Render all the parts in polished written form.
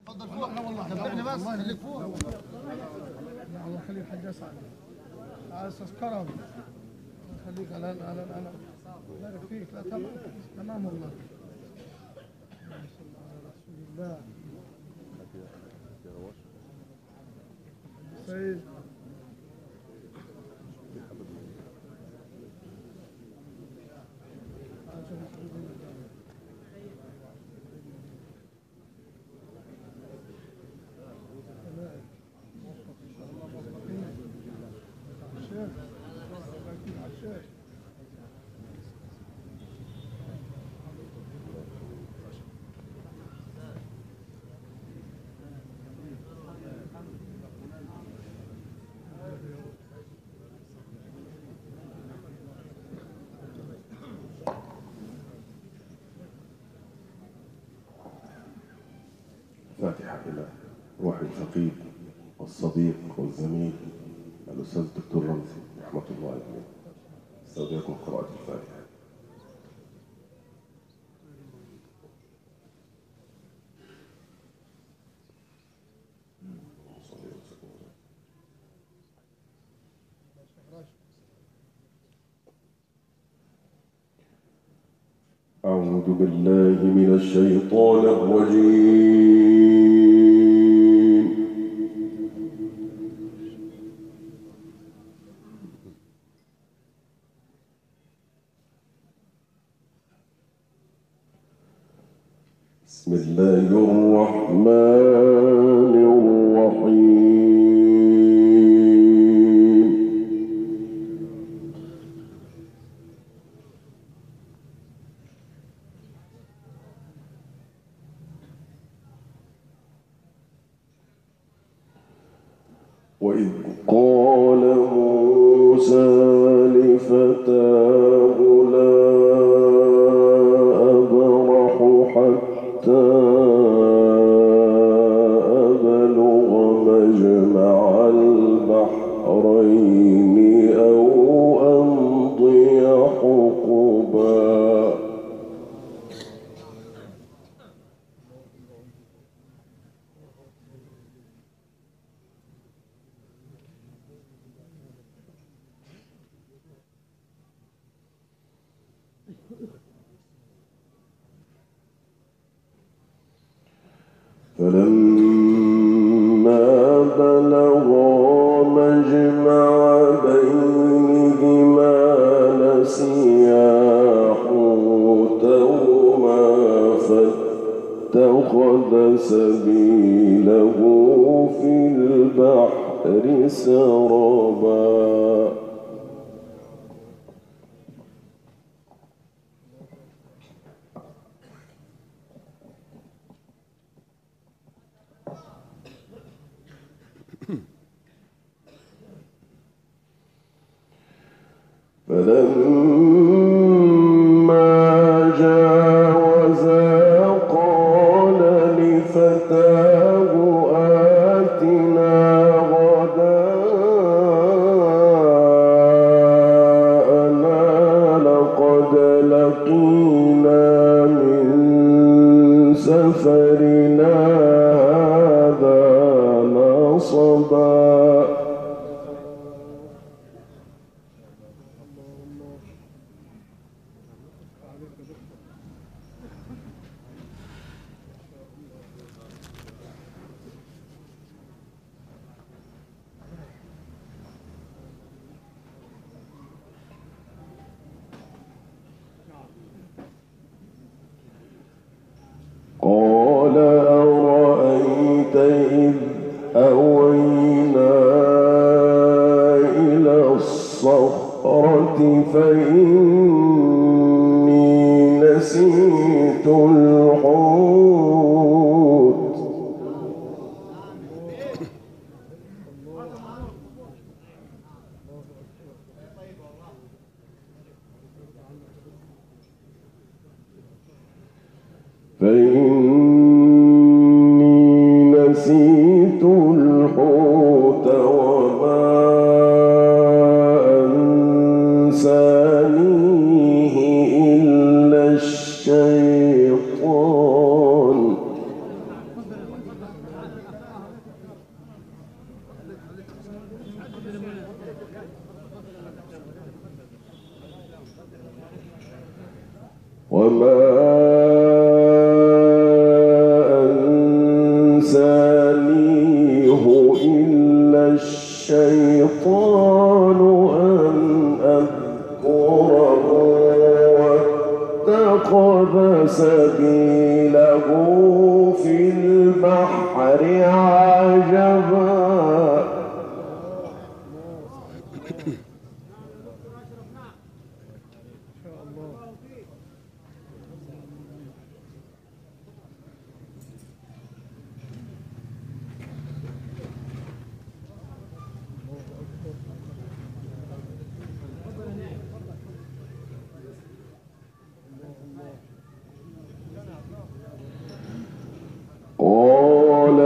تفضل فوق. لا والله تابعني بس خليك فوق. الله يخليك حاج اسعد. تعال استاذ كرم. الله يخليك. اهلا اهلا اهلا. بارك فيك. لا تمام والله. اللهم صل على رسول الله. سيد فاتحة إلى روح الفقيد والصديق والزميل الأستاذ الدكتور رمزي رحمة الله عليه. استودعكم قراءة الفاتحة. أعوذ بالله من الشيطان الرجيم. بسم الله الرحمن الرحيم. وإذ قال موسى لفتاه لا أبرح حتى أبلغ مجمع البحرين أو أمضي حقبا. فلما بلغا مجمع بينهما نسيا حوتهما فاتخذ سبيله في البحر سربا. فلما جاوزا قال لفتاه آتنا غداءنا لقد لقينا من سفرنا هذا نصبا.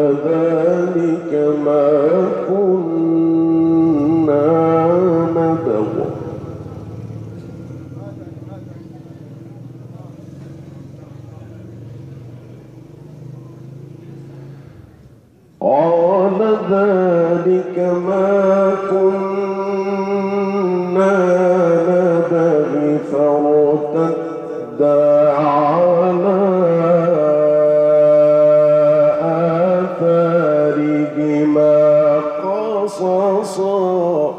ذلك ما كنا نبغ قال ذلك ما كنا نبغي فارتدا على آثارهما قصصا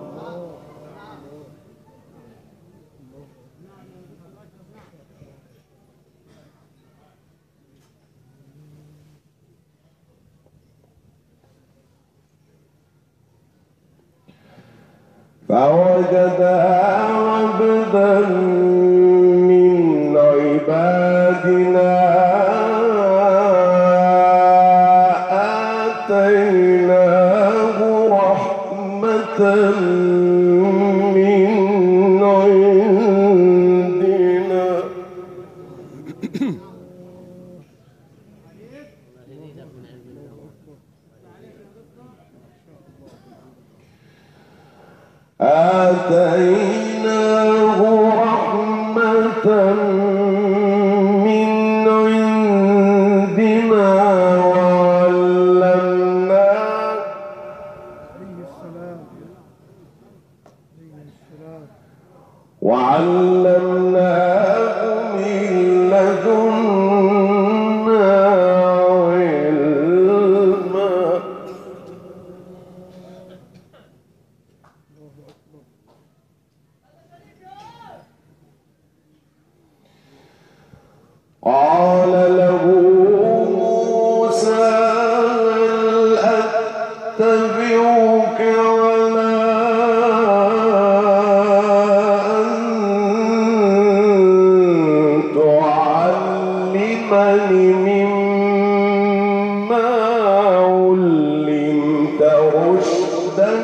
فوجدا عبدا من عبادنا آتيناه رحمة من عندنا آتيناه رحمة من عندنا وعلمناه من لدنا علما قال له موسى هل أتبعك على أن تعلمني مما علمت رشدا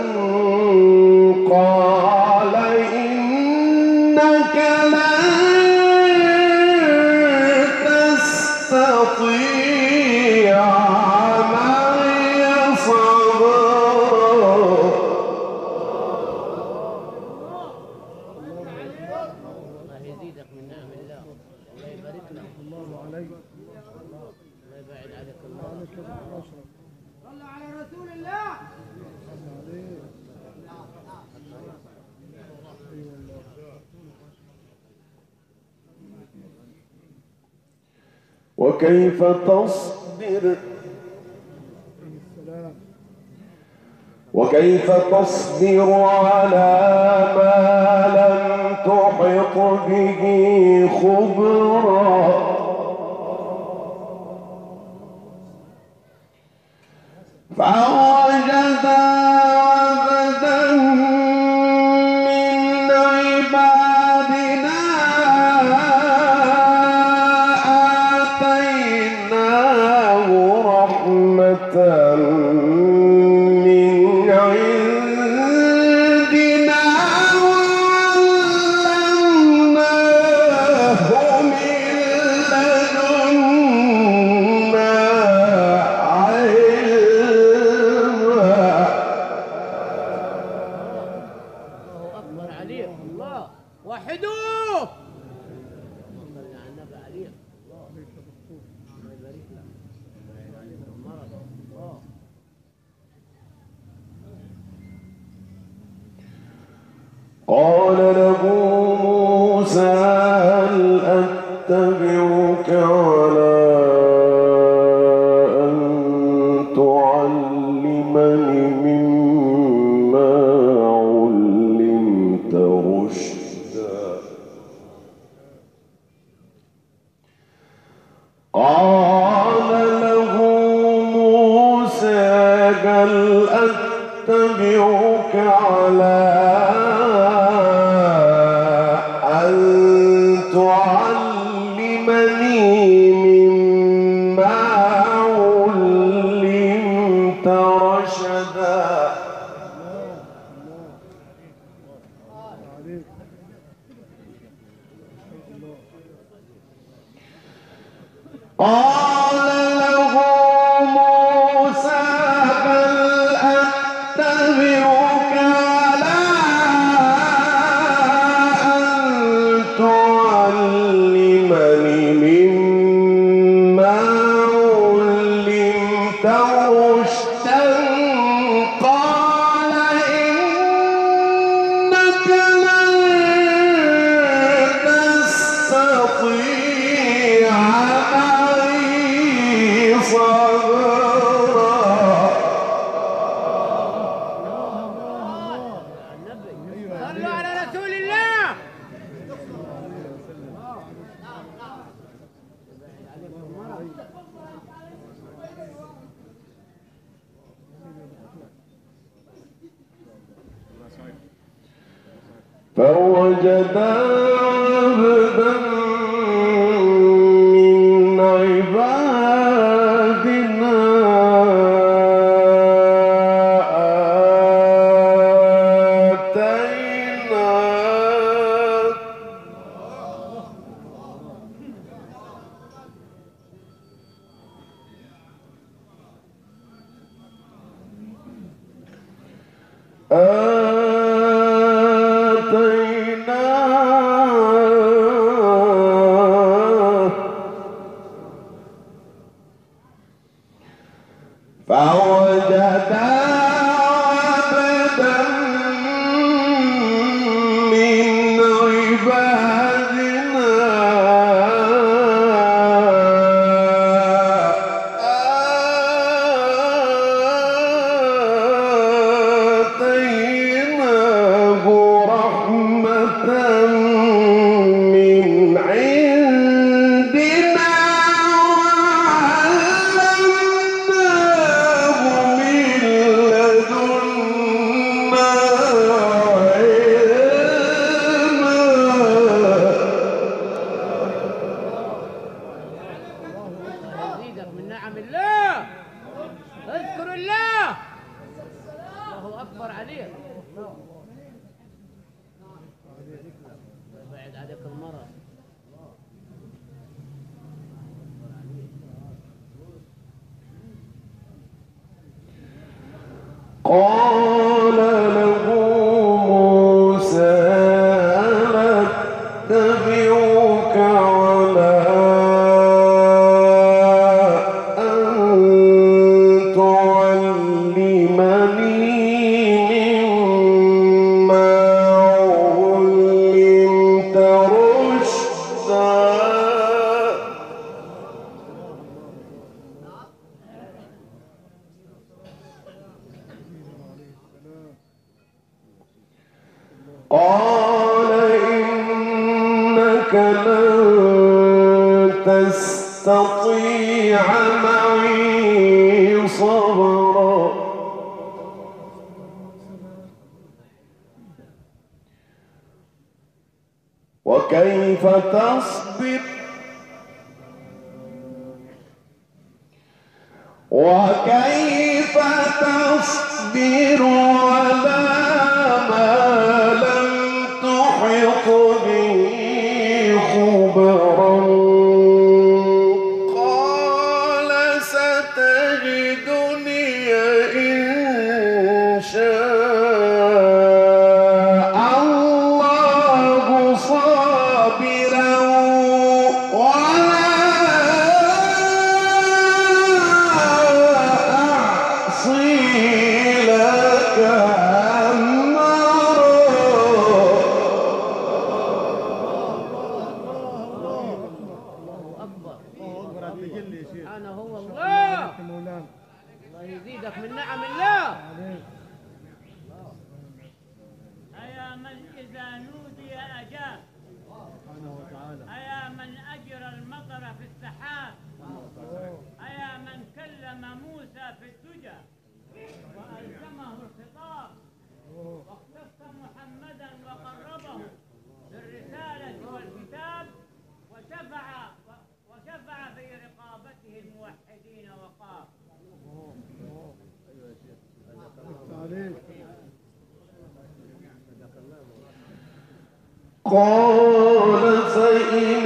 قال إنك تستطيع معي صبرا الله يزيدك من نعم الله، الله يبارك لك، الله عليك الله يبعد عليك الله. صلى على رسول الله. وكيف تصبر وكيف تصبر على ما لم تحط به خبرا فوجد عبدا من عبادنا آتيناه رحمة من عندنا وعلمناه من لدنا علما الله أكبر عليك، الله وحدوه. صلى على النبي عليك، الله يبارك لك، الله يبارك عليك المرض. الله قال له موسى هل أتبعك على أن تعلمني مما علمت رشدا قال له موسى هل أتبعك على أن تعلمني مما علمت رشدا قال له موسى رشدا قال إنك لن تستطيع معي صبرا. صلوا على رسول الله. فوجدا عبدا من عبادنا فوجد عبدا من عبادنا آتيناه رحمة من عندنا قال له موسى نتبعك على أن تعلمني مما علمت رشدا. قال إنك لن تستطيع معي صبرا. وكيف تصبر وكيف تصبر على ما لم تحط به خبرا. قال ستجدني إن شاء الله صابرا ولا أعصي لك أمرا. سبحانه هو الله. الله يزيدك من نعم الله. أيا من إذا نودي أجاب، أيا من أجرى المطر في السحاب، أيا من كلم موسى في الدجى وألزمه الخطاب واختص محمدا وقربه بالرسالة والكتاب وشفع في رقابته الموحدين وقام. قال فإن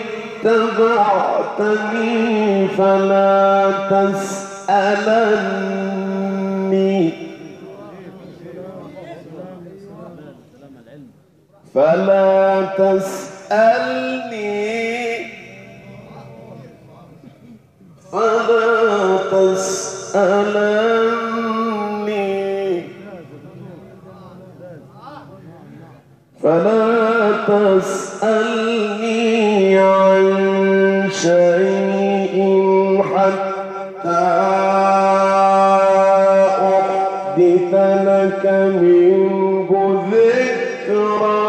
اتبعتني فلا تسألني فلا تسألني تسألني عن شيء حتى أحدث لك منه ذكرى.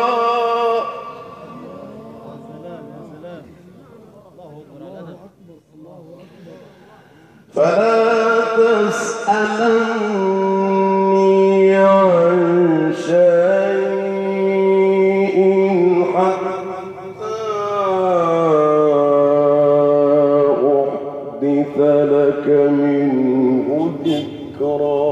فلا تسألني عن شيء حتى أحدث لك منه ذكرى.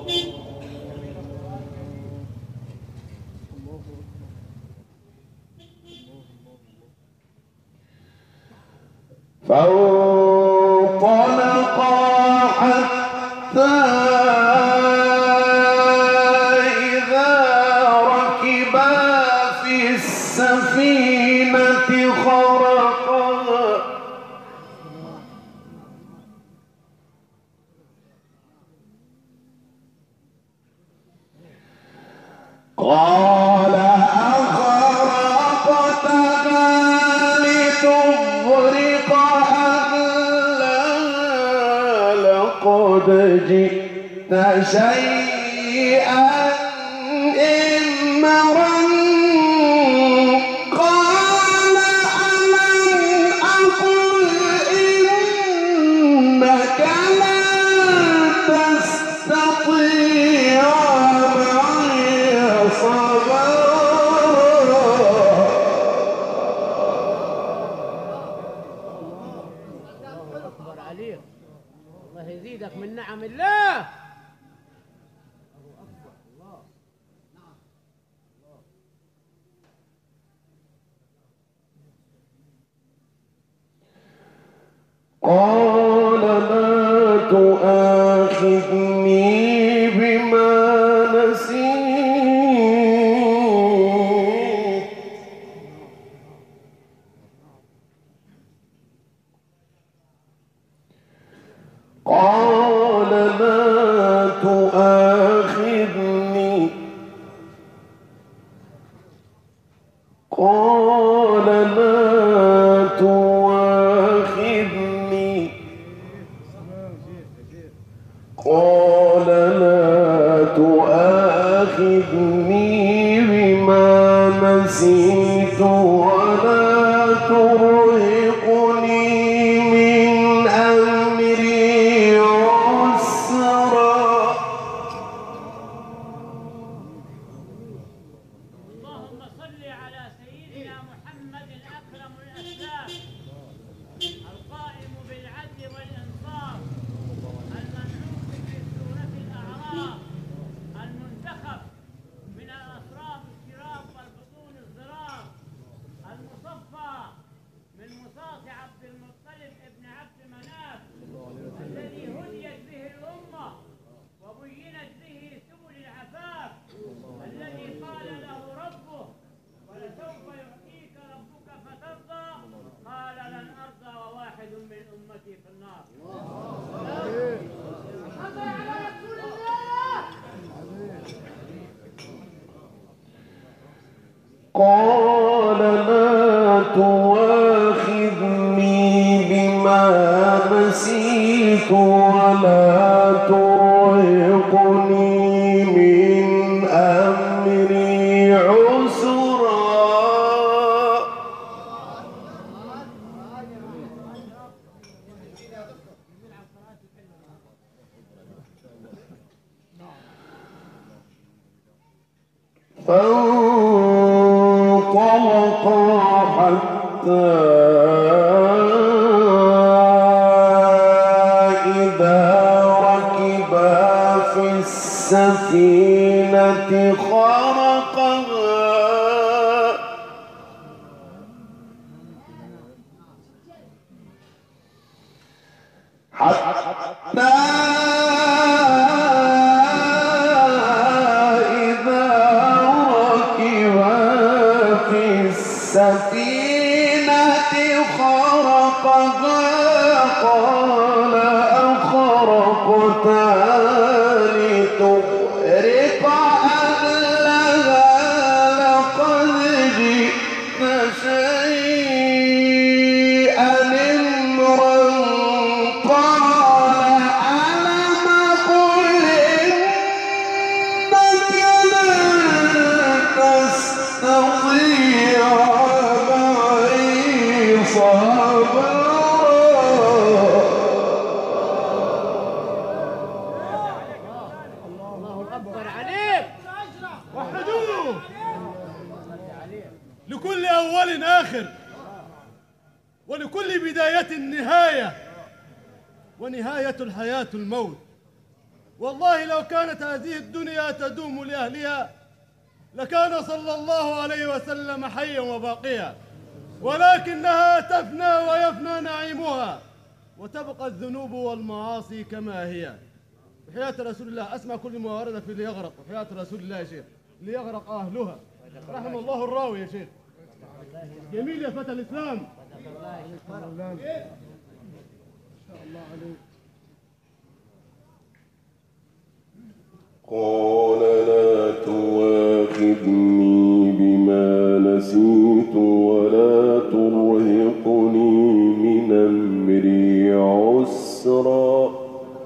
فانطلقا حتى إذا ركبا في السفينة خرقها قال أخرقتها لتغرق أهلها لقد جئت شيئا إمرا. قال ألم أقل إنك لن تستطيع معي صبرا. أكبر عليك، الله يزيدك من نعم الله. قال لا تؤاخذني بما نسيت. قال لا تؤاخذني. قال لا تؤاخذني. قال لا تؤاخذني بما نسيت ولا ترهقني من أمري عسرا. اللهم صل على سيدنا محمد الأكرم الأسلام القائم بالعدل والإنصاف المملوك في سورة الأعراف المنتخب من الأطراف الشراب والبطون الزراف المصفى من مصاص عبد المطلب ابن عبد مناف الذي هديت به الأمة وبينت به سبل العفاف الذي قال له ربه ولسوف يعطيك ربك فترضى قال لن أرضى وواحد من أمتي في النار. قال لا تؤاخذني بما نسيت ولا ترهقني من أمري عسرا. فانطلقا حتى إذا ركبا في السفينة خرقها حتى إذا ركبا في السفينة خرقها قال أخرقتها زوال آخر، ولكل بداية نهاية، ونهاية الحياة الموت. والله لو كانت هذه الدنيا تدوم لأهلها لكان صلى الله عليه وسلم حيا وباقيا، ولكنها تفنى ويفنى نعيمها، وتبقى الذنوب والمعاصي كما هي. وحياة رسول الله أسمع كل ما ورد في ليغرق، وحياة رسول الله يا شيخ ليغرق أهلها. رحم الله الراوي يا شيخ. جميل يا فتى الإسلام. مولانا ما شاء الله عليك. قال لا تواخذني بما نسيت ولا ترهقني من أمري عسرا.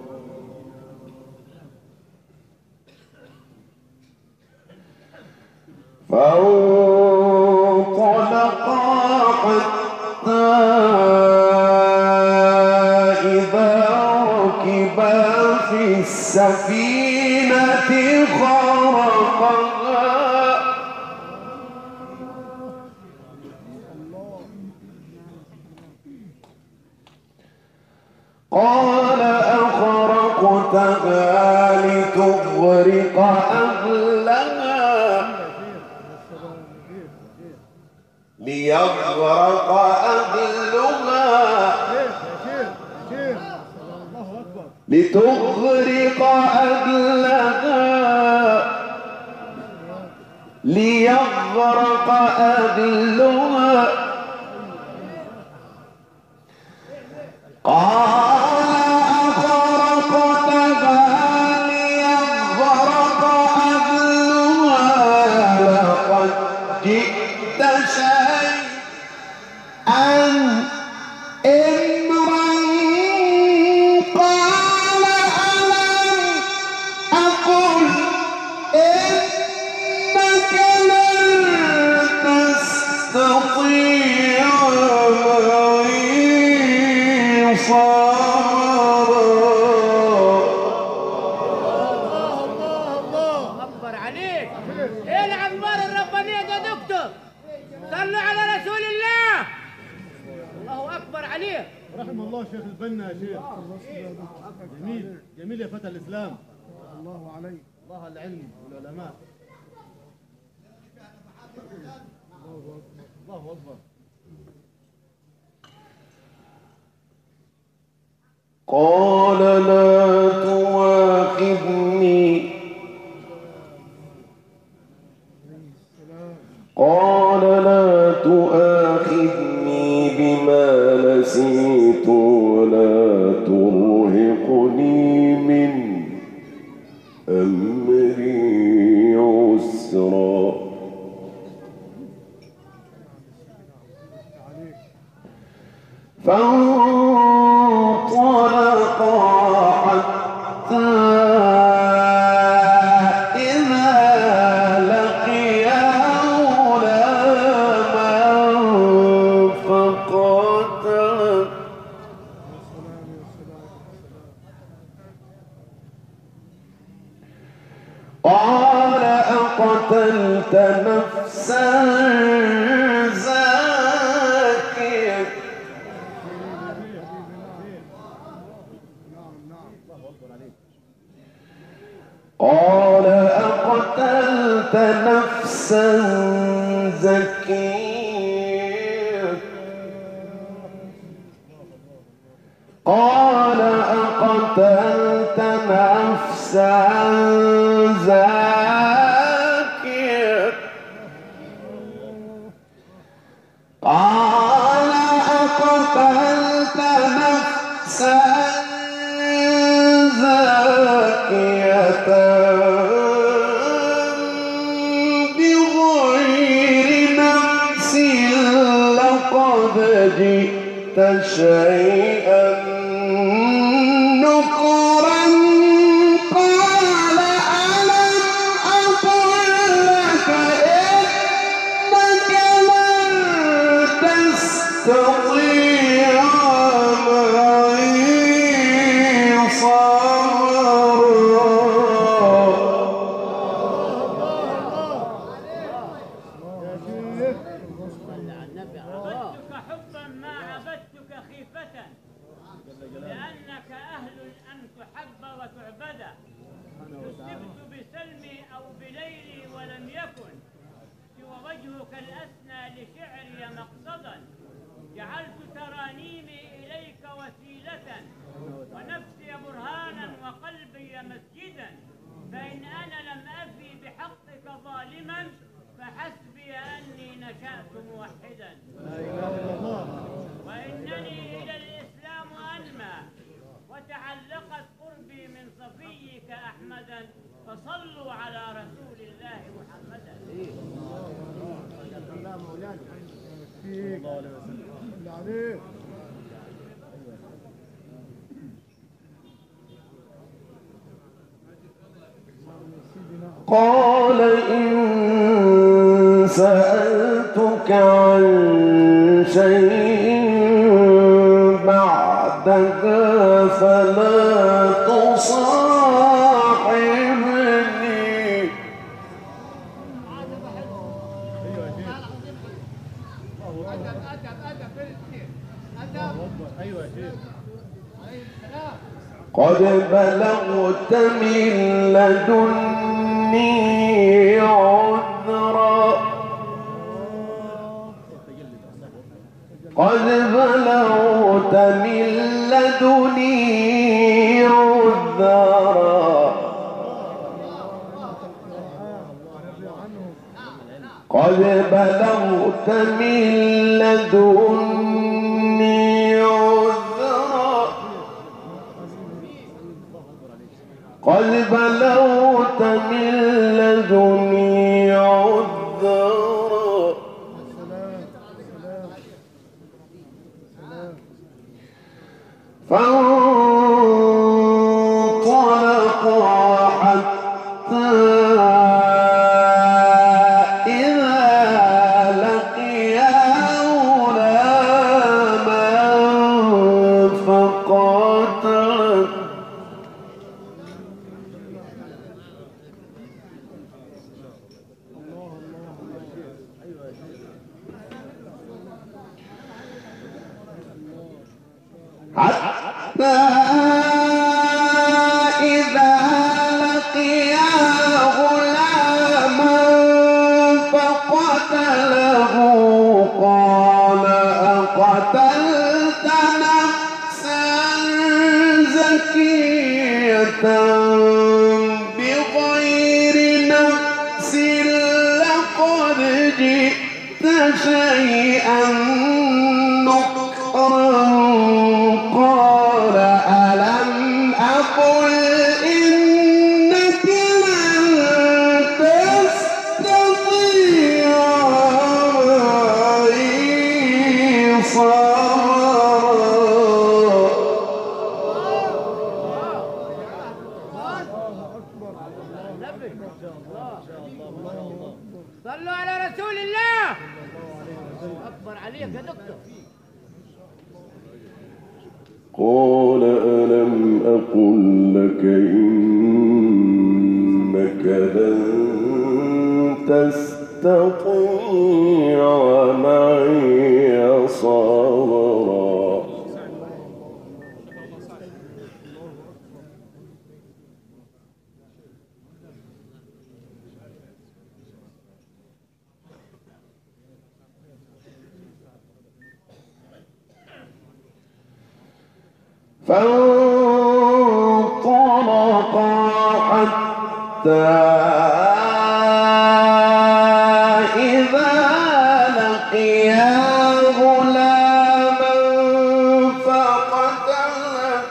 فانطلقا حتى إذا ركبا في السفينة خرقها قال أخرقتها لتغرق أهلها ليغرق أهلها لتغرق أهلها ليغرق أهلها قال أخرقتها ليغرق أهلها لقد جئت شيئا إمرا قال ألم أقل إنك لن تستطيع معي صبرا. الله أكبر عليك. إيه الأخبار الربانية يا دكتور؟ صلوا على رسول الله. الله أكبر عليك. رحم الله شيخ البنا يا شيخ. جميل جميل يا فتى الإسلام. الله عليك. الله العلم والعلماء. الله أكبر. قال لا تواخذني قال لا تؤاخذني بما نسيت ولا ترهقني من أمري عسرا. فانطلقا حتى إذا لقيا غلاما فقتله قال أقتلت نفسا زاكية قال أقتلت نفسا زكية قال أقتلت نفسا زكية قال أقتلت نفسا زكية بغير نفس لقد جئت شيئا نكرا قال ألم تعبدا نسبت بسلمي أو بليلي ولم يكن سوى وجهك الأسنى لشعري مقصدا جعلت ترانيمي إليك وسيلة ونفسي برهانا وقلبي مسجدا فإن أنا لم أفي بحقك ظالما فحسبي أني نشأت موحدا وإنني إلى الإسلام أنمى وتعلقت قربي من صفيك أحمدا فصلوا على رسول الله محمدا. الله مولانا فيك اللي عليك قال إن سألتك عن شيء بعدها فلا تصاحبني. قد بلغت من لدني عذرا قد بلغت من لدني عذرا قد بلغت من لدني عذرا قد بلغت من لدني عذرا فانطلقوا حتى إذا لقيا غلاما فقاتله حتى إذا لقيا غلاما فقتله قال أقتلت نفسا زكية بغير نفس لقد جئت شيئا نكرا قال ألم أقل إنك لن تستطيع معي صبرا. صلوا على رسول الله. أكبر عليك يا دكتور. قال ألم أقل لك إنك لن تستطيع معي صبرا. فانطلقا حتى إذا لقيا غلاما فقتله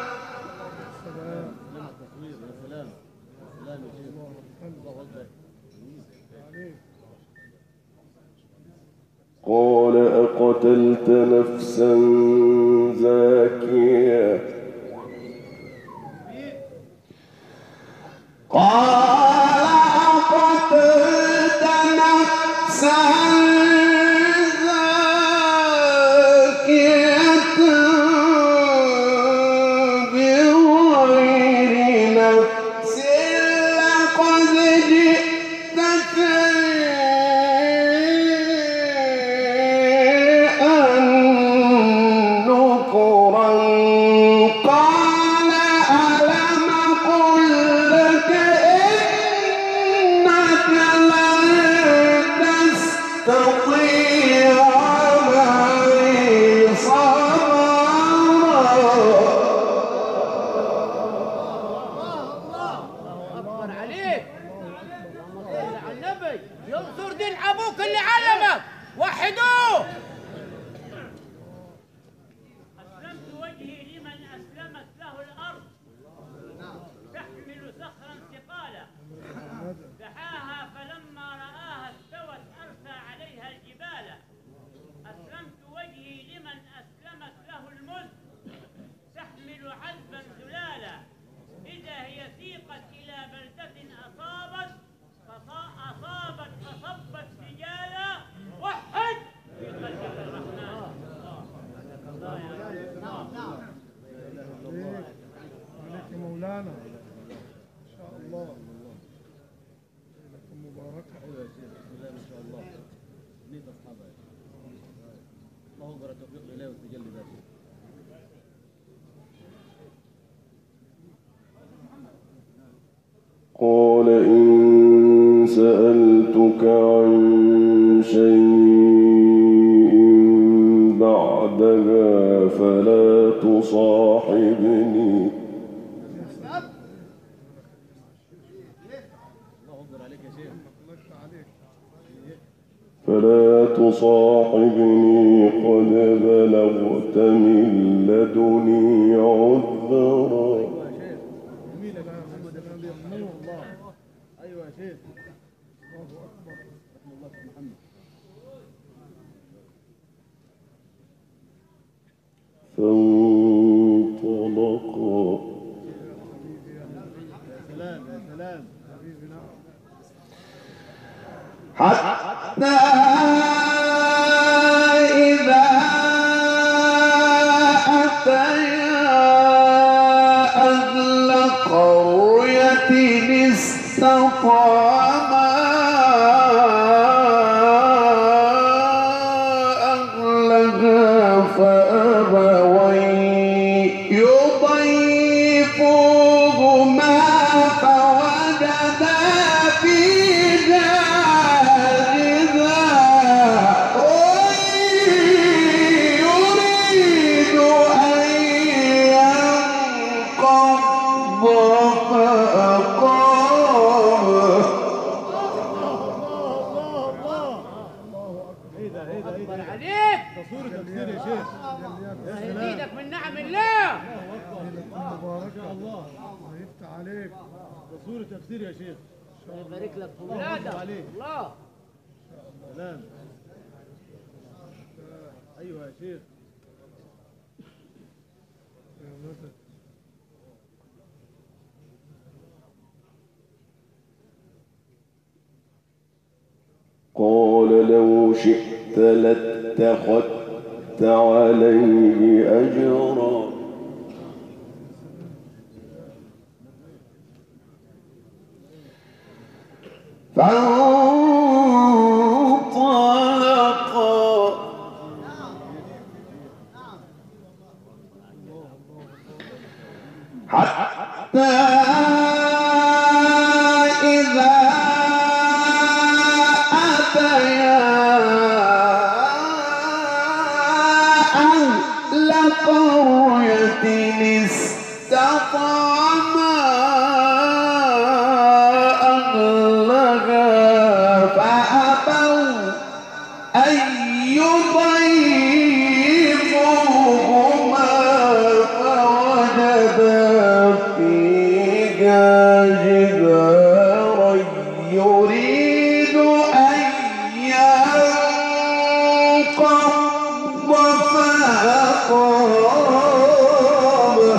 قال أقتلت نفسا زاكية قال أقتلت نفسا زاكية بغير نفس لقد جئت شيئا نكرا قال ألم أقل الله ليلة مباركة. ايوه يا شيخ، بسم الله ما شاء الله. نيت اصحابها يا شيخ. الله اكبر، التوفيق لله والتجلي ذاته. قال إن سألتك عن شيء بعدها فلا تصاحبني الله اكبر عليك يا شيخ. فلا تصاحبني قد بلغت من لدني عذرا. ايوه يا شيخ، جميل يا شيخ محمد بن ابي الله. ايوه يا شيخ، الله أكبر. رحم الله شيخ محمد. فانطلقا يا سلام يا سلام. حتى إذا أتيا أهل قرية استطعما أهلها فأبوا يضيفوهما فوجدا فيها يريد أن ينقض فأقامه. ايه ده ايه ده ايه أكبر ده؟ عليك. ده صورة تفسير يا شيخ. يا سلام. يزيدك من نعم الله. مباركة. الله، الله يفتح عليك. ده صورة تفسير يا شيخ. يبارك لك في الله ولادك. أكبر عليك. الله. سلام. ايوه يا شيخ. يا مدد. قال لو شئت لاتخذت عليه أجرا. فانطلقا حتى إذا أتيا أهل قرية استطعما أهلها فأبوا أن يضيفوهما فوجدا فيها جدارا يريد أن ينقض فأقامه.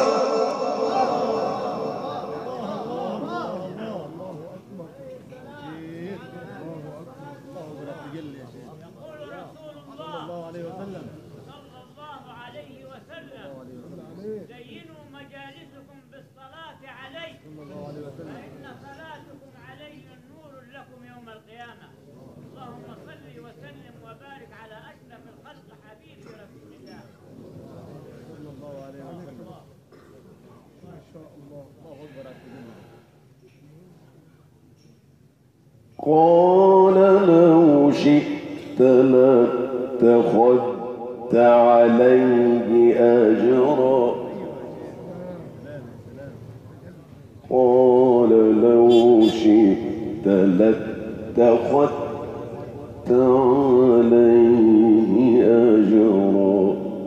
شيخ. الله اكبر التجلي يا شيخ. يقول رسول صلى الله الله عليه وسلم. صلى الله عليه وسلم زينوا مجالسكم بالصلاة علي فإن صلاتكم علي نور لكم يوم القيامة. اللهم صل وسلم وبارك على أشرف الخلق حبيبي رسول الله. صلى الله عليه وسلم. ما شاء الله. الله اكبر على التجلي. قال لو شئت لاتخذت عليه أجرا. قال لو شئت لاتخذت عليه أجرا.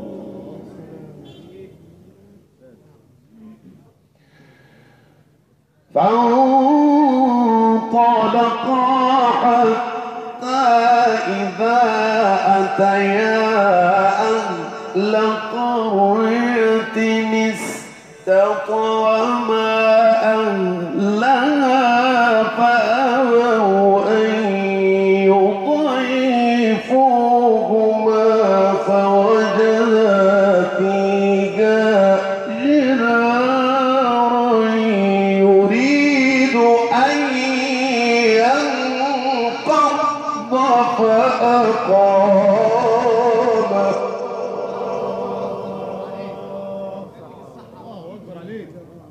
فانطلقا حتى إذا أتيا أهل قرية استطعما أهلها فأبوا أن يضيفوهما فوجدا فيها جدارا يريد الله اكبر عليك.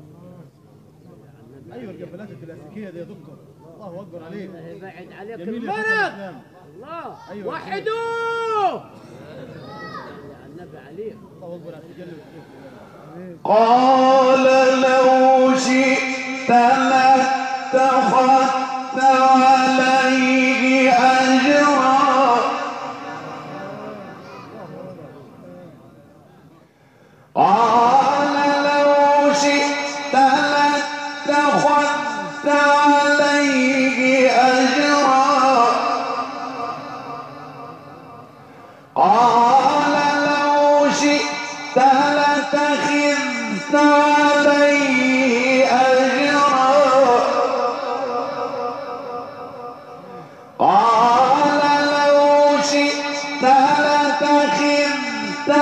ايوه القبلات الكلاسيكيه دي يا دكتور. الله اكبر عليك. بعد عليك جميل يا المرض. شيخ الإسلام. الله أيوة. وحدوه على النبي عليه. الله اكبر على التجلي والتكبير. قال لو شئت لاتخذت عليه أجرا قال لو شئت لاتخذت عليه أجرا قال لو شئت لاتخذت عليه أجرا قال لو شئت لاتخذت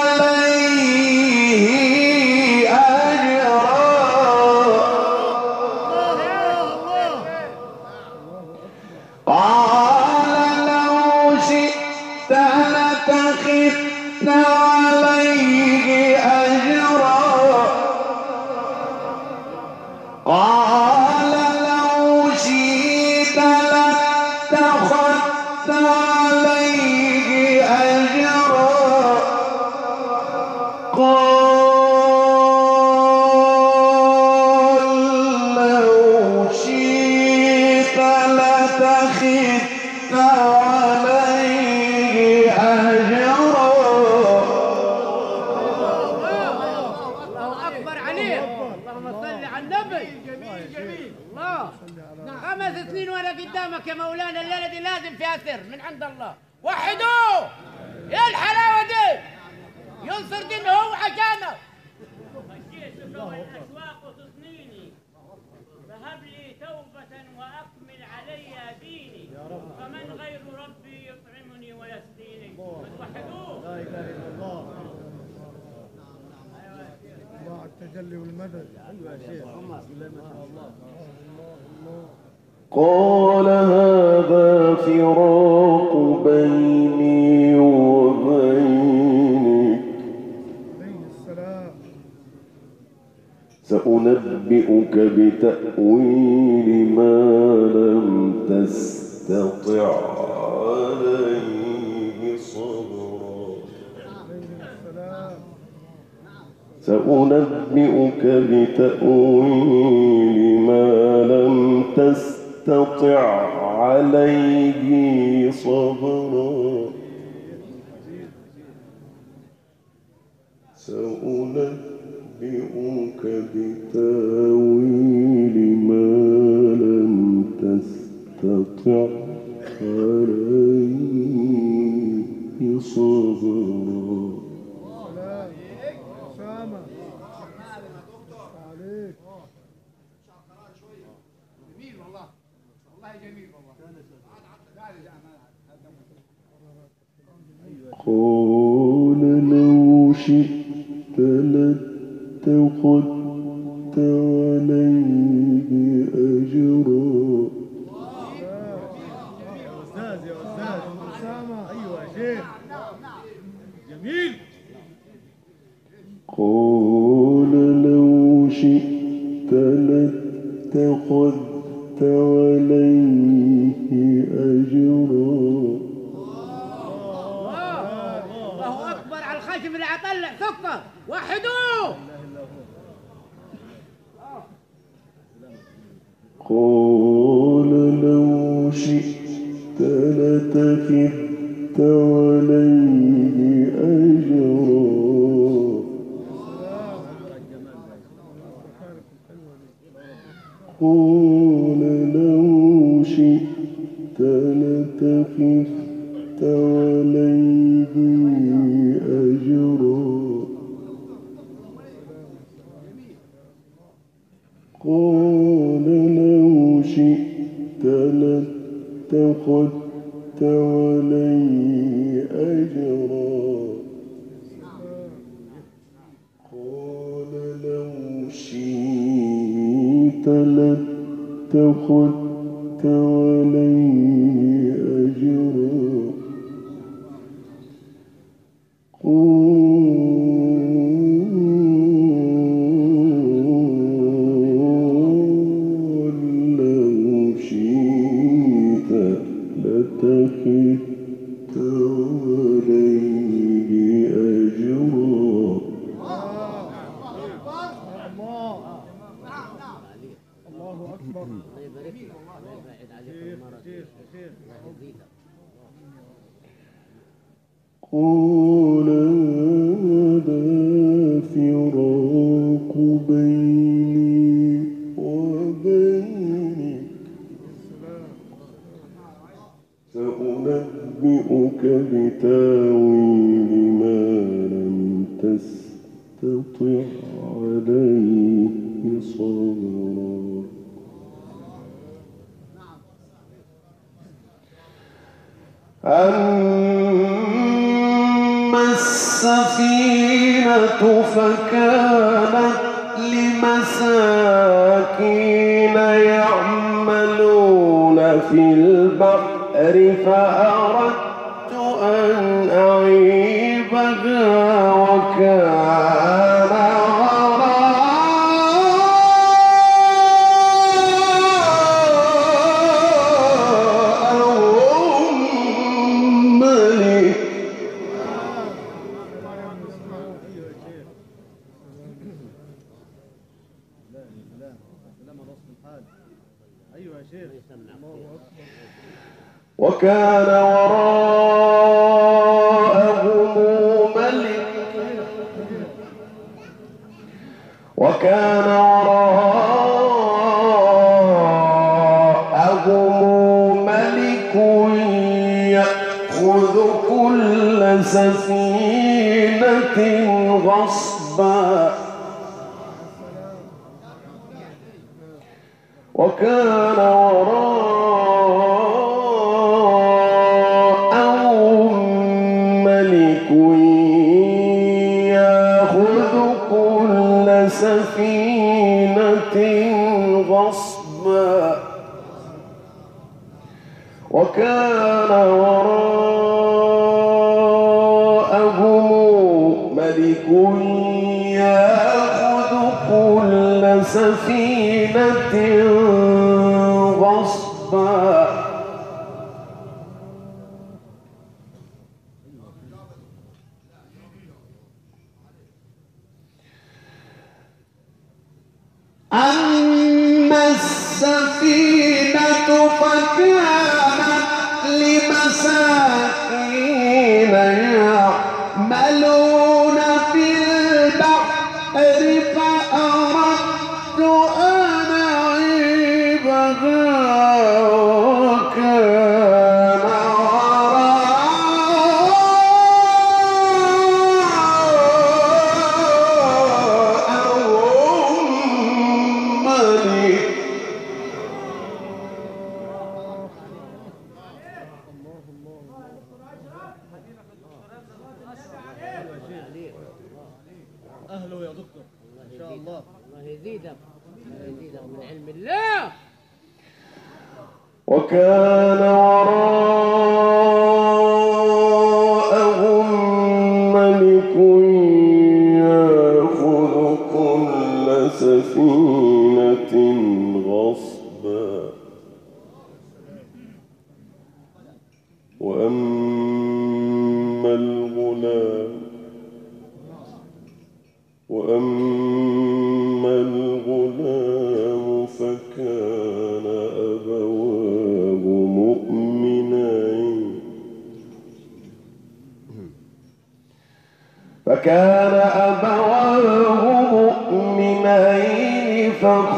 عليه أجرا قال لو شئت لاتخذت عليه أجرا قال لو شئت لاتخذت عليه أجرا قال لو شئت لاتخذت عليه أجرا الله اكبر عليه. اللهم صل على النبي. جميل الله. 5 سنين وانا قدامك يا مولانا، الليله دي لازم فيها سر من عند الله. وحدوه. يا الحلاوه دي. ينصر دينه هو عشانه. خشيتك والأسواق تصنيني فهب لي توبة وأكمل علي ديني فمن غير ربي يطعمني ويسقيني. وحدوه. لا اله الا الله. الله على التجلي والمدد. ايوه يا شيخ. بسم الله ما شاء الله. قال هذا فراق بيني وبينك عليه السلام. سأنبئك بتأويل ما لم تستطع عليه صبرا عليه السلام. سأنبئك بتأويل ما لم تستطع عليه صبرا سأنبئك بتأويل ما لم تستطع عليه صبرا سلام. أسامة. عليك. قال لو شئت لاتخذت عليه أجرا يا استاذ يا استاذ. أسامة. ايوه يا شيخ. جميل. قال لو شئت لاتخذت عليه أجرا الله اكبر على الخشم اللي عطلع سكر. وحدوه. قال لو شئت لاتخذت عليه أجرا قال لو شئت لاتخذت عليه أجرا قال لو شئت لاتخذت عليه أجرا قال لو شئت لاتخذت عليه أجرا شئت لاتخذت عليه أجرا. الله أكبر. الله يبارك لك، الله يبعد عليك المرض، الله يزيدك. قال هذا فراق بيني وبينك سأنبئك بتاويل ما لم تستطع عليه صبرا. أما السفينة فكانت لمساكين يعملون في البحر فأردت أن أعيبها وكان وكان وراءهم ملك يأخذ كل سفينة غصبا. وكان وراءهم ملك يأخذ كل سفينة غصبا. وكان وراءهم ملك يأخذ كل سفينة غصبا. أما السفينة فكانت لمساكين يعملون في البحر فأردت أن أعيبها وكان وراءهم ملك أهله يا دكتور إن شاء الله. الله يزيدك، الله يزيدك من علم الله. وكان وراءهم ملك يأخذ كل سفينة غصبا. وأما الغلام فكان أبواه مؤمنين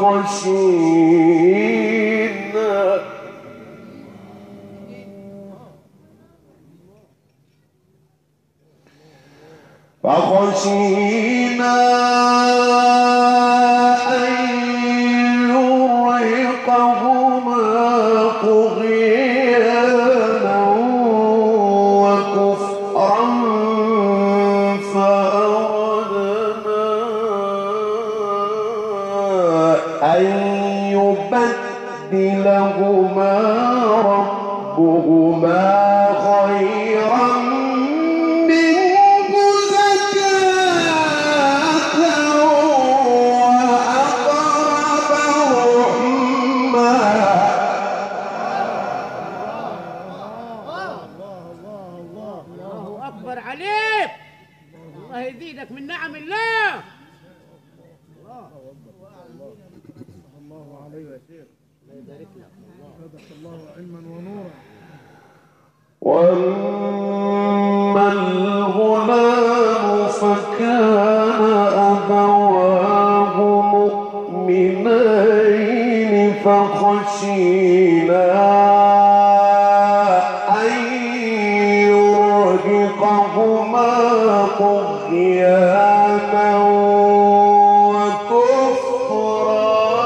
فخشينا أن يرهقهما طغيانا وكفرا فأردنا أن يبدلهما ربهما خيرا منه الله عليك يا شيخ الله يبارك لك الله. زادك الله علما ونورا. وأما الغلام فكان أبواه مؤمنين فخشينا أن يرهقهما طغيانا وكفرا.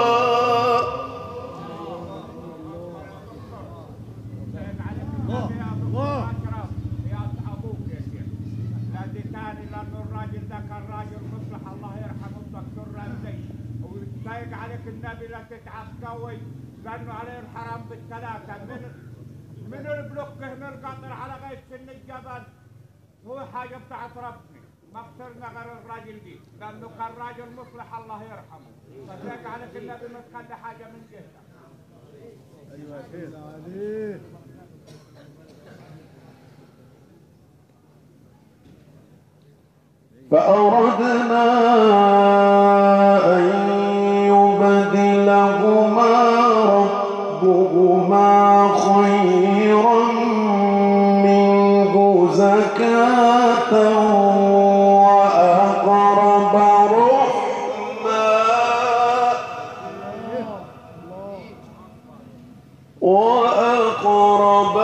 النبي لا تتعب قوي لانه عليه الحرام بالثلاثه من البلوكه من القطر على غايه سن الجبل. هو حاجه بتاعت ربنا ما اخترنا غير الراجل دي لانه كان راجل مصلح الله يرحمه. فزيك عليك النبي ما تخلي حاجه من جهتك. ايوه كده عليك. فأردنا أن يبدلهما ربهما خيرا منه زكاة وأقرب رحما وأقرب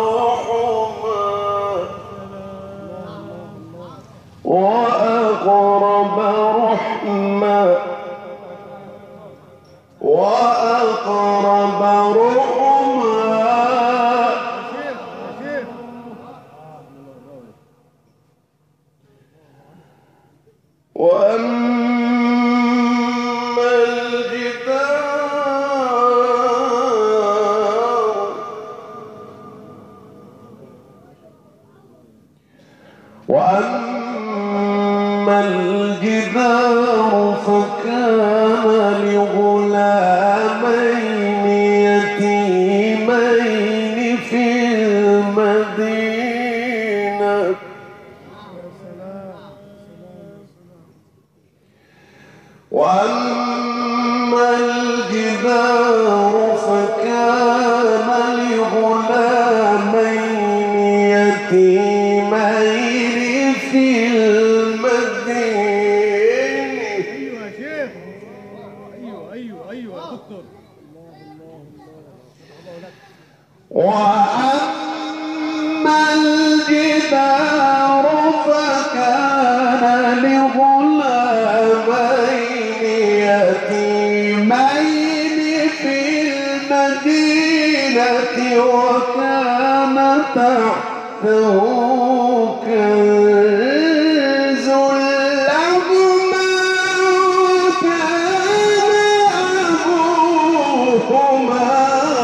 رحما وأما الجدار فكان لغلامين يتيمين في المدينة وأما الجدار فكان لغلامين يتيمين في ايوه يا شيخ. ايوه يا دكتور. وأما الجدار فكان لغلامين يتيمين في المدينة وكان تحته كنز لهما وكان أبوهما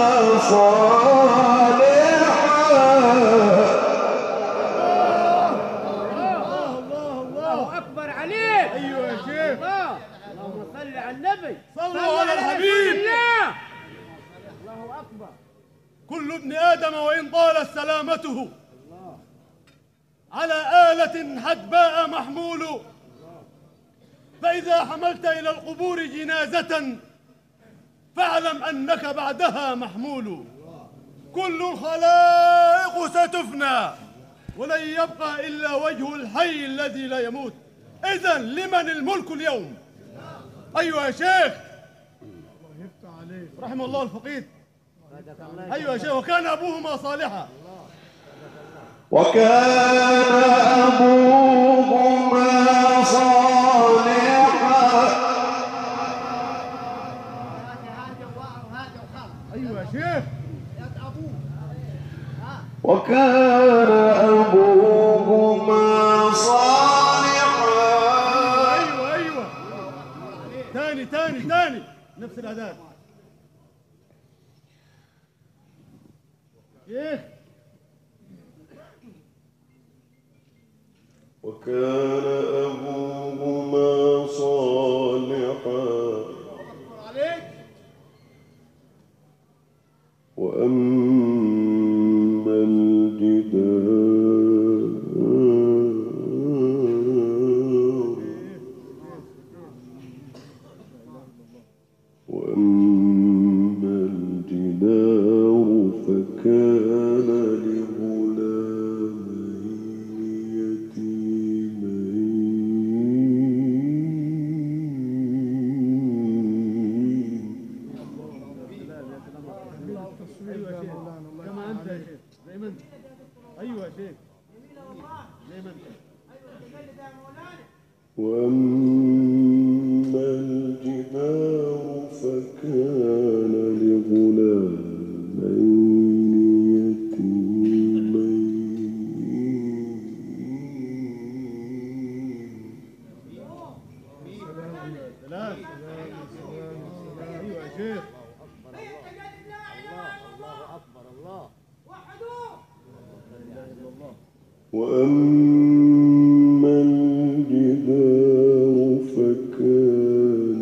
الله اكبر عليك. ايوه يا شيخ. اللهم صل على النبي. صلوا على الحبيب. الله اكبر. كل ابن آدم وإن طالت سلامته على آلة حدباء محمول. فإذا حملت إلى القبور جنازة فاعلم أنك بعدها محمول. كل الخلائق ستفنى ولن يبقى إلا وجه الحي الذي لا يموت. إذن لمن الملك اليوم؟ أيوة يا شيخ. رحم الله الفقيد. أيوة يا شيخ. وكان أبوهما صالحا. وكان أبوهما صالحا. أيوة يا شيخ. وكان أبوهما صالحا. أيوة تاني نفس الأداء. شيخ. وكان أبوهما صالحا وأما الجدار تصوير يا مولانا الله كما يفتح انت يا عليك. شيخ زي ما انت. ايوه يا شيخ زي ما انت. وأما الجدار فكان لغلامين يتيمين سلام. ايوه يا شيخ. الله أكبر الله. وأما الجدار فكان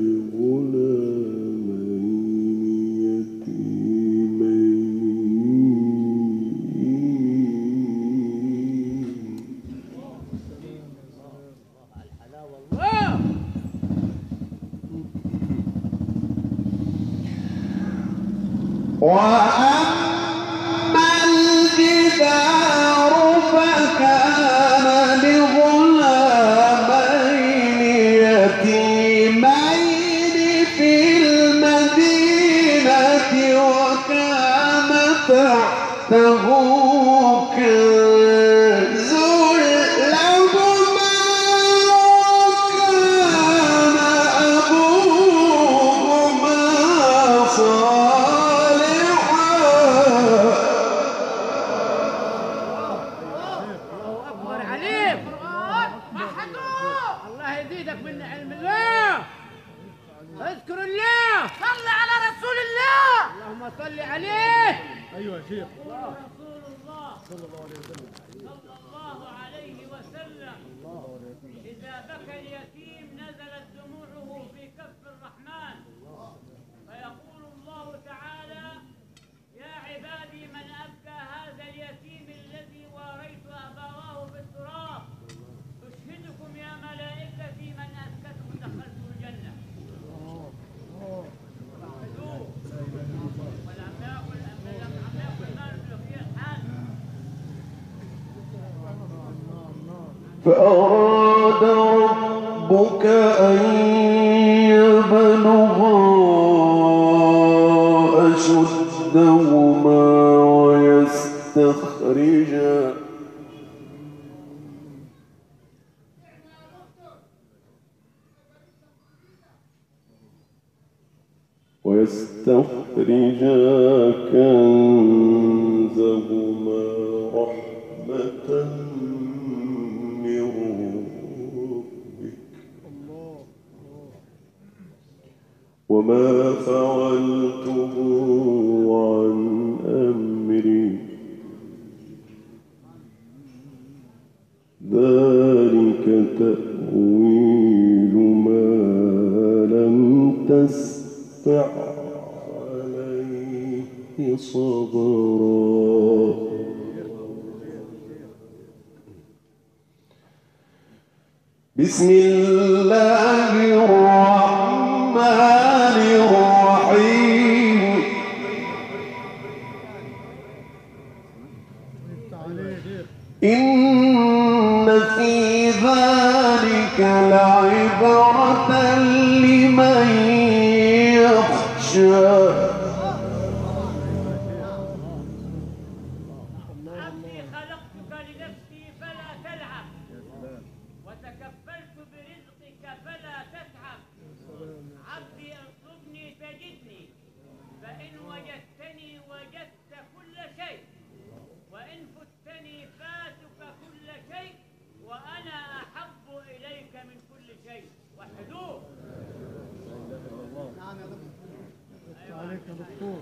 لغلامين يتيمين الحلاوة الله. وأما الجدار فكان لغلامين يتيمين في المدينة وكان تحته كنز لهما وكان أبوهما صالحا الله أكبر عليك. الله يزيدك من علم الله. اذكر الله. صل على رسول الله. اللهم صل عليه. ايوه يا شيخ. رسول الله صلى الله عليه وسلم إذا بكى اليتيم نزلت دموعه في كف الرحمن فيقول الله تعالى يا عبادي من أبكى هذا اليتيم الذي واريت أبواه في التراب أشهدكم يا ملائكتي من أبكته دخلته الجنة. ولم يأكل مال في الحال. فأراد ربك أن يبلغا أشدهما ويستخرجا كنزهما رحمة من ربك وما فعلته عن أمري ذلك تأويل ما لم تستطع عليه صبرا بسم الله الرحمن الرحيم إن في ذلك لعبرة لمن يخشى عبدي خلقتك لنفسي فلا تلعب وتكفلت برزقك فلا تتعب عبدي اطلبني تجدني فإن وجدتني وجدت كل شيء وإن فتني فاتك كل شيء وأنا أحب إليك من كل شيء وحدوه. عليك يا دكتور.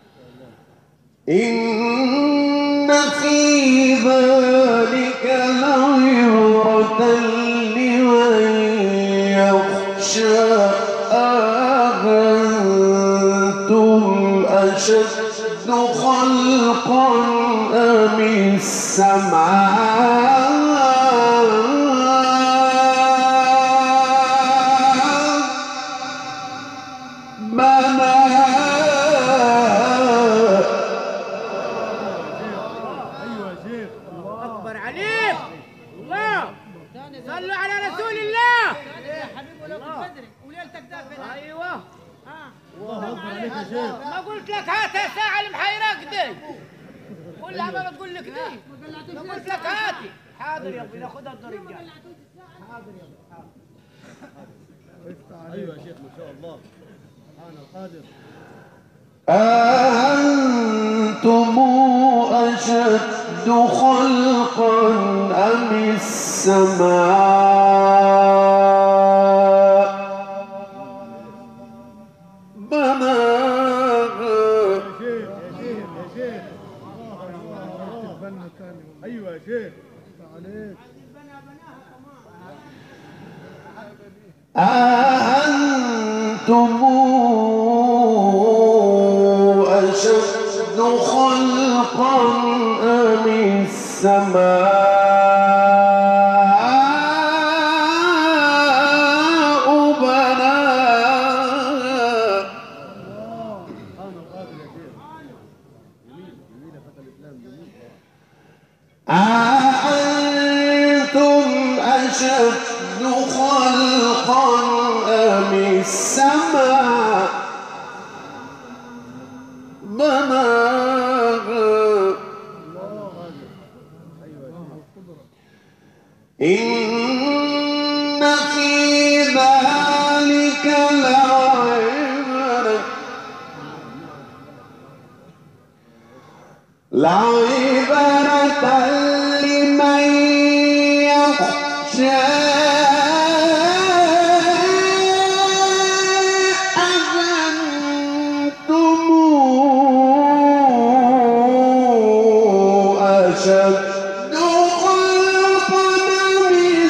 إن في ذلك لعبرة لمن يخشى أأنتم أشد خلقا أم السماء أكبر عليك الله. صلوا على رسول الله. يا حبيبي ولو بدري وليلتك دافئة. أيوه الله أكبر عليك يا ما قلت لك هاتها ساعة المحيرك دي كلها ما بتقول لك دي ما قلت لك هاتي حاضر يا ابوي ناخذها الرجال حاضر يا ابوي حاضر ايوه يا شيخ ما شاء الله سبحان القادر. أأنتم أشد خلقا أم السماء بناها يا شيخ تبنى تاني ايوه يا شيخ عليك. أأنتم أشد خلقا أم السماء بناها سبحان القادر يا شيخ. جميل جميل يا فتى الاسلام جميل. أأنتم أشد خلقا أم السماء بناها إن في ذلك لعبرة لمن يخشى أأنتم أشد خلقا من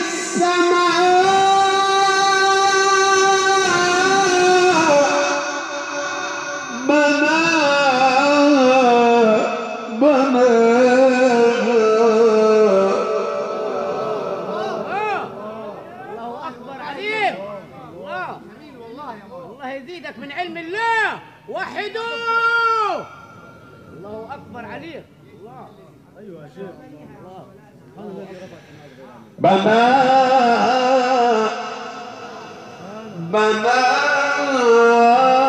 السماء الله اكبر عليك الله الله يزيدك من علم الله وحدوا الله اكبر عليك الله ايوه يا شيخ الله سبحان الذي رفع السماء بغير عمل. بناها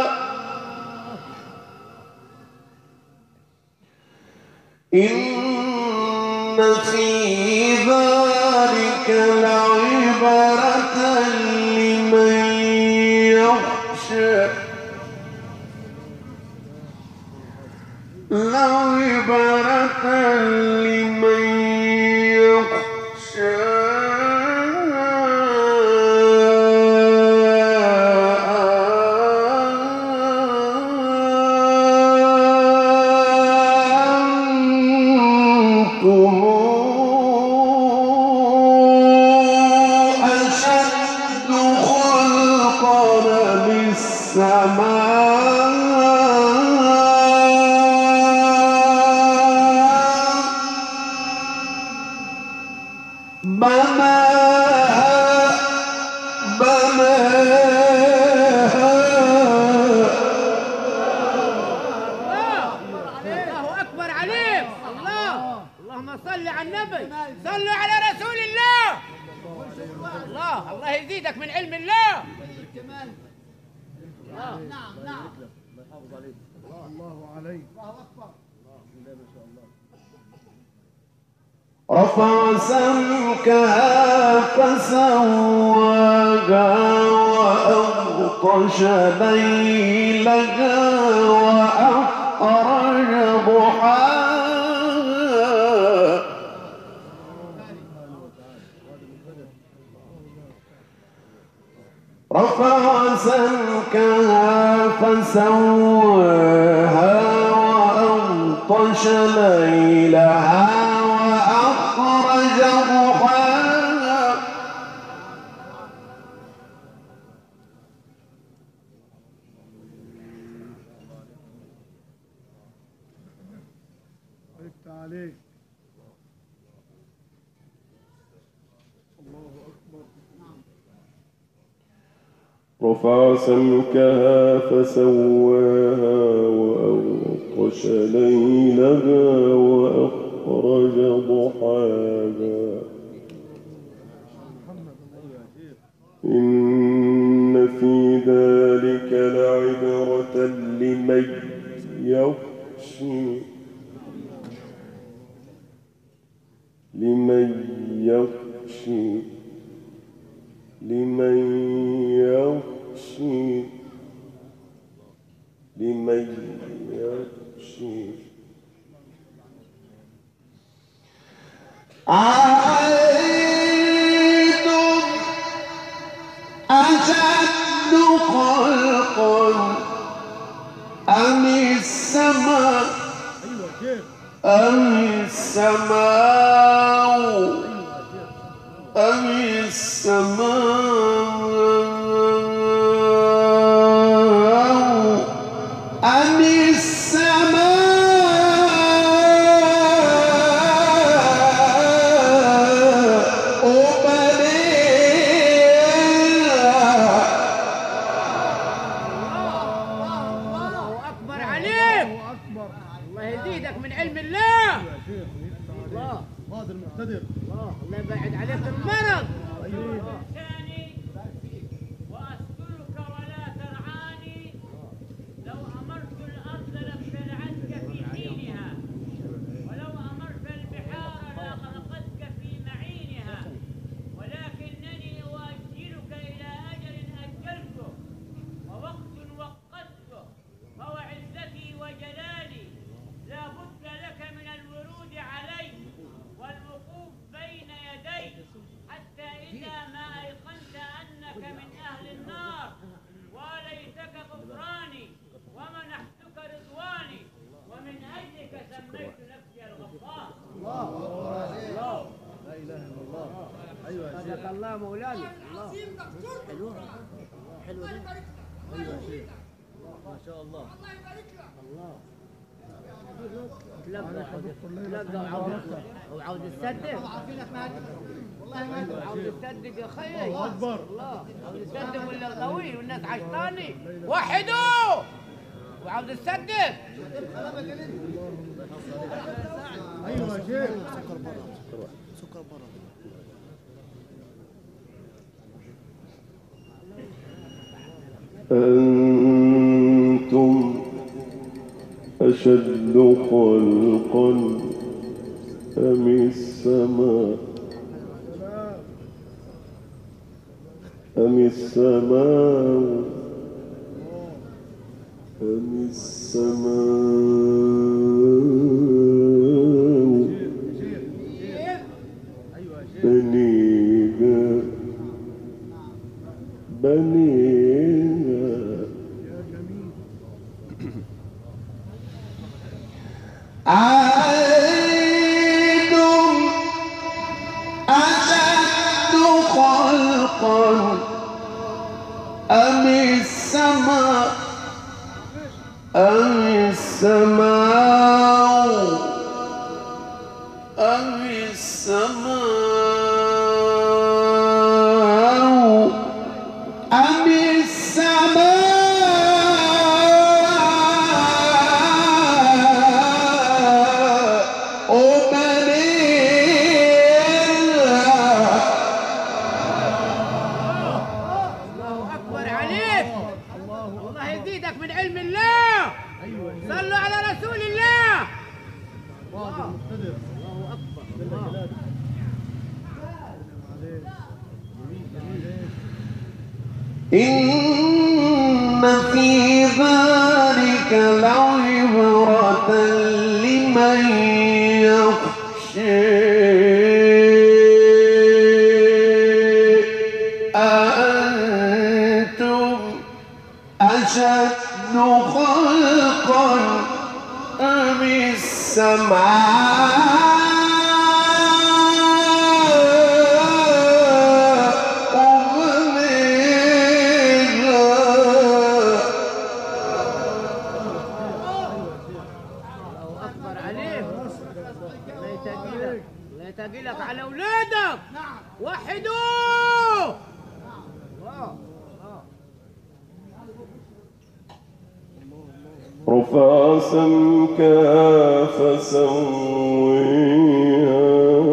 إن في ذلك لعبرة لمن يخشى لعبرة لمن يخشى أنتم أشد خلقا من السماء الله اكبر عليك الله اللهم صل على النبي صلوا على رسول الله الله الله يزيدك من علم الله الله يحافظ عليك. الله عليك. رفع سمكها فسواها وأغطش ليلها وأخرج ضحاها رفع سمكها فسواها وأغطش ليلها وأخرج ضحاها عرفت عليك. الله أكبر. رفع سمكها فسواها وأغطش ليلها وأخرج ضحاها إن في ذلك لعبرة لمن يخشي لمن يخشي لمن يخشي لمن يخشي عيد أشد خلقا أم السماء أم السماء أم السماء أم السماء من علم الله. الله قادر مقتدر. الله يبعد عليك المرض. ثاني وأسكنك ولا ترعاني لو أمرت الأرض لابتلعتك في حينها ولو أمرت البحار لأغرقتك في معينها ولكنني أؤجلك إلى أجل أجلته ووقت وقته فهو عزتي وجلالي لا بد لك من الورود علي والوقوف بين يدي حتى إذا ما أيقنت أنك من أهل النار وليتك غفراني ومنحتك رضواني ومن أجلك سميت نفسي الغفار. الله لا إله إلا الله. أيوة صدق الله مولانا. الله حلوة حلوة دي. أيوة شيخ ما شاء الله. الله يبارك لك. الله تلقى وعاوز تصدق وعاوز تصدق يا خيي. الله اكبر. الله عاوز تصدق ولا القوي والناس عشتاني وحدوا وعاوز تصدق. ايوه يا شيخ. سكر برا أنتم أشد خلقا أم السماء أم السماء أم السماء بنيها بنيها عيد أشد خلقا أم السماء أم السماء أم السماء أم السماء من علم الله. صلوا على رسول الله. الله أكبر. إن في ذلك لعبرة لمن يخشى أأنتم أشد خلقا أم السماء تقيلك على اولادك. وحدوا. رفع سمكها فسويها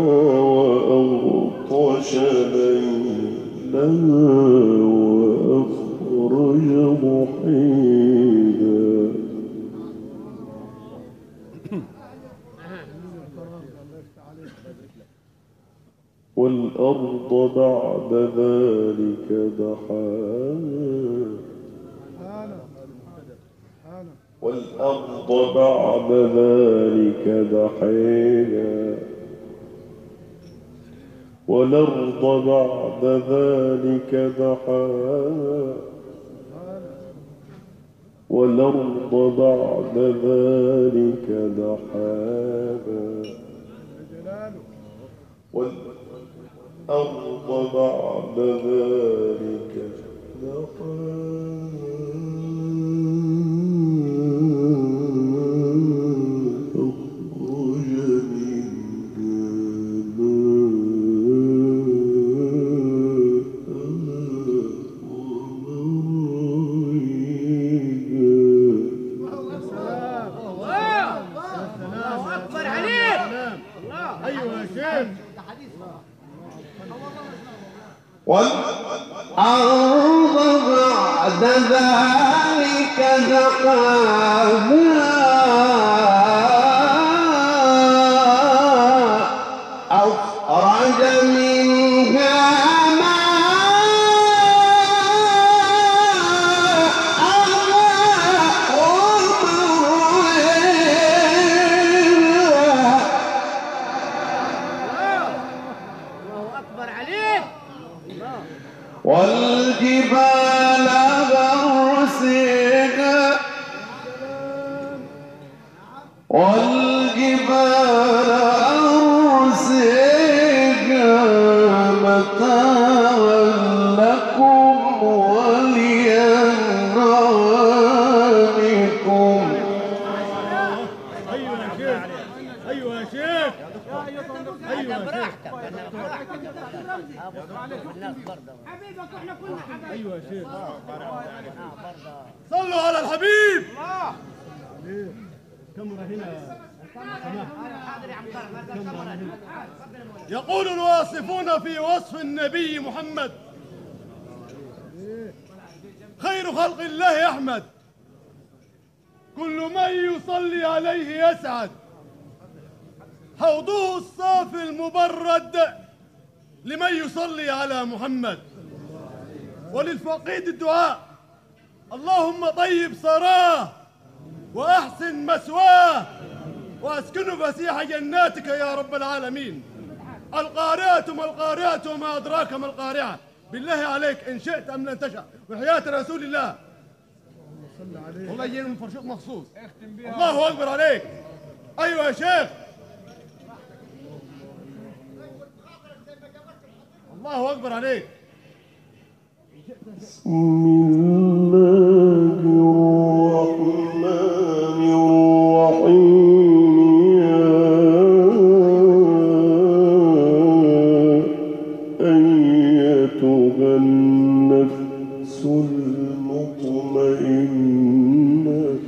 وأغطش ليلها وأخرج ضحيها والأرض بعد ذلك دحاها والأرض بعد ذلك دحيها والأرض بعد ذلك دحاها والأرض بعد ذلك دحاها والأرض بعد ذلك دحاها والأرض بعد ذلك دحاها أخرج منها والجبال أرسيها متاعا لكم ولأنعامكم. ايوه يا شيخ ايوه يا شيخ حبيبك واحنا كلنا حبايب. ايوه يا شيخ صلوا على الحبيب. كاميرا هنا يقول الواصفون في وصف النبي محمد خير خلق الله أحمد كل من يصلي عليه يسعد حوضه الصافي المبرد لمن يصلي على محمد وللفقيد الدعاء اللهم طيب ثراه وأحسن مثواه وأسكنه فسيح جناتك يا رب العالمين. القارعة ما القارعة وما أدراك ما القارعة. بالله عليك إن شئت أم لن تشأ وحياة رسول الله والله يجينا من فرشوق مخصوص. الله أكبر عليك. أيوة يا شيخ الله أكبر عليك. بسم الله الرحمن الرحيم يا أيتها النفس المطمئنة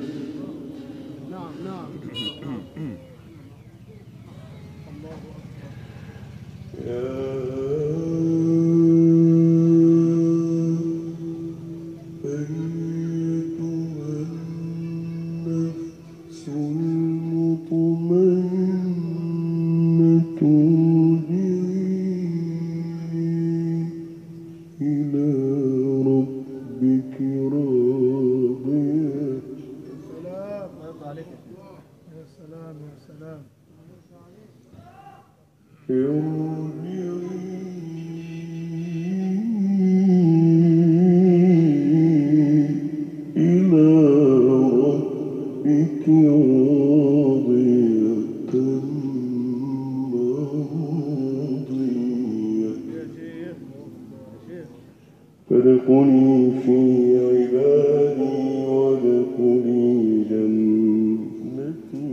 فادخلي في عبادي وادخلي جنتي.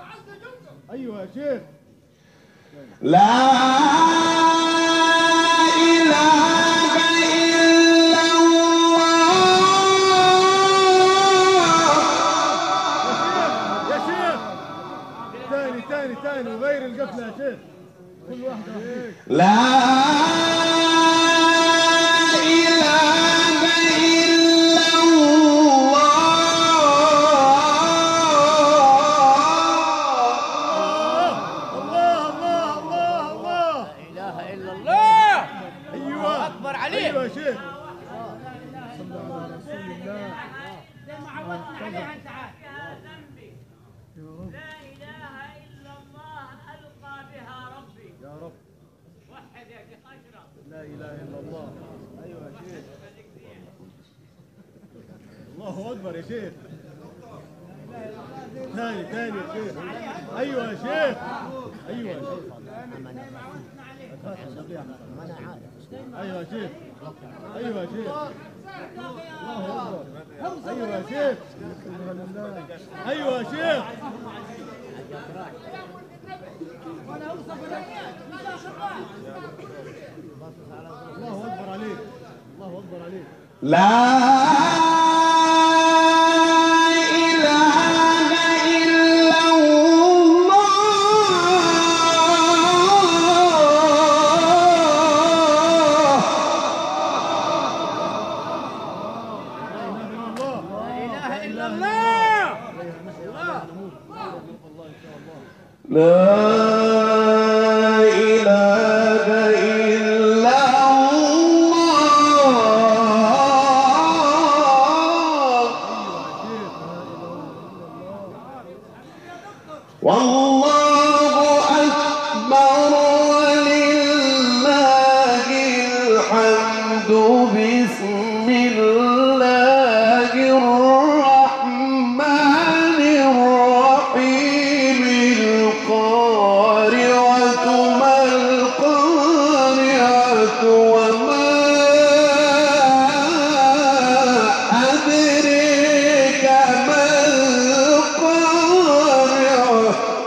لا تاني وغير القفله يا شيخ. كل واحده فيك. لا إله إلا الله. الله الله الله الله. لا اله الا الله. ايوه اكبر عليك. ايوه يا شيخ. زي ما عودنا عليها انت عارف. يا ذنبي لا اله الا الله القى بها ربي. يا رب. وحد يا شيخ اشرف. لا اله الا الله. ايوه يا شيخ. الله اكبر يا شيخ. ثاني يا شيخ. ايوه يا شيخ. ايوه يا شيخ. ايوه يا شيخ. ايوه يا شيخ. الله اكبر. ايوه يا شيخ. ايوه يا شيخ. الله اكبر عليك. الله اكبر عليك. لا إله إلا الله. لا اله الا الله. لا إله إلا الله. والله أكبر ولله الحمد. بسم الله الرحمن الرحيم. القارعة ما القارعة وما أدريك ما القارعة.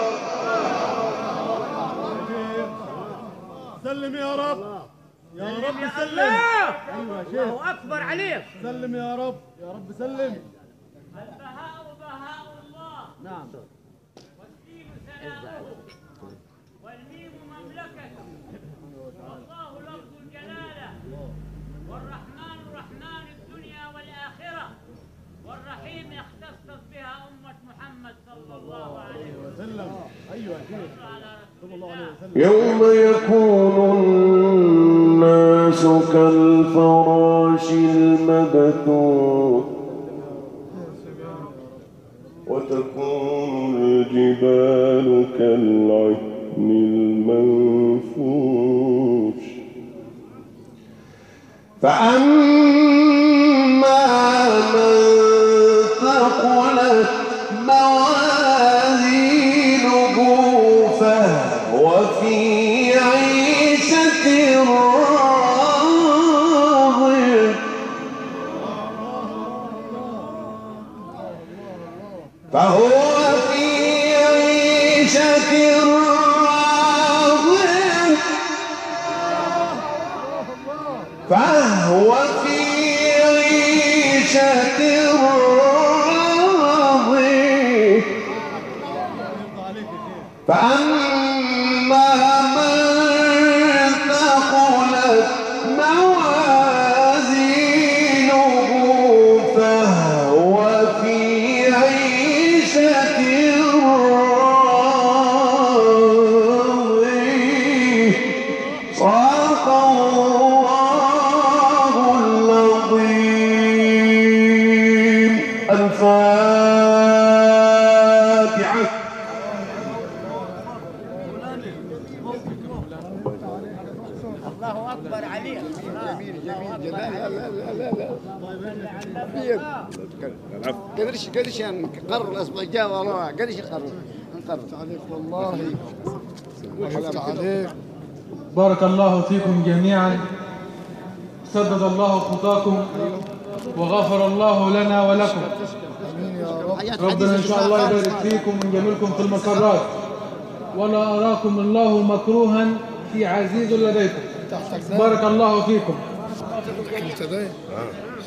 سلم يا رب. يا رب يا سلم. الله. ايوه يا شيخ. الله اكبر عليك. سلم يا رب. يا رب سلم. البهاء بهاء الله. نعم. والدين سلامه. والميم مملكته. والله لفظ الجلاله. والرحمن رحمن الدنيا والاخره. والرحيم اختصت بها امه محمد صلى الله عليه وسلم. سلم. ايوه يا شيخ. على رسول صلى الله عليه الله. وسلم. يوم يكون الناس كالفراش المبثوث وتكون الجبال كالعهن المنفوش. فأما من ثقلت موازينه فهو في عيشة راضية. فهو في عيشة راضية. فهو في عيشة راضية. فأما من ثقلت موازينه فهو في عيشة راضية. صدق الله العظيم. الفاتحة. الله اكبر عليك. قدرش يعني نقرر الاسبوع الجاي والله قدرش نقرر عليك والله. وقفت عليك. بارك الله فيكم جميعا. سدد الله خطاكم وغفر الله لنا ولكم. امين يا رب. ربنا ان شاء الله يبارك فيكم ويجملكم في المسرات ولا اراكم الله مكروها في عزيز لديكم. بارك الله فيكم.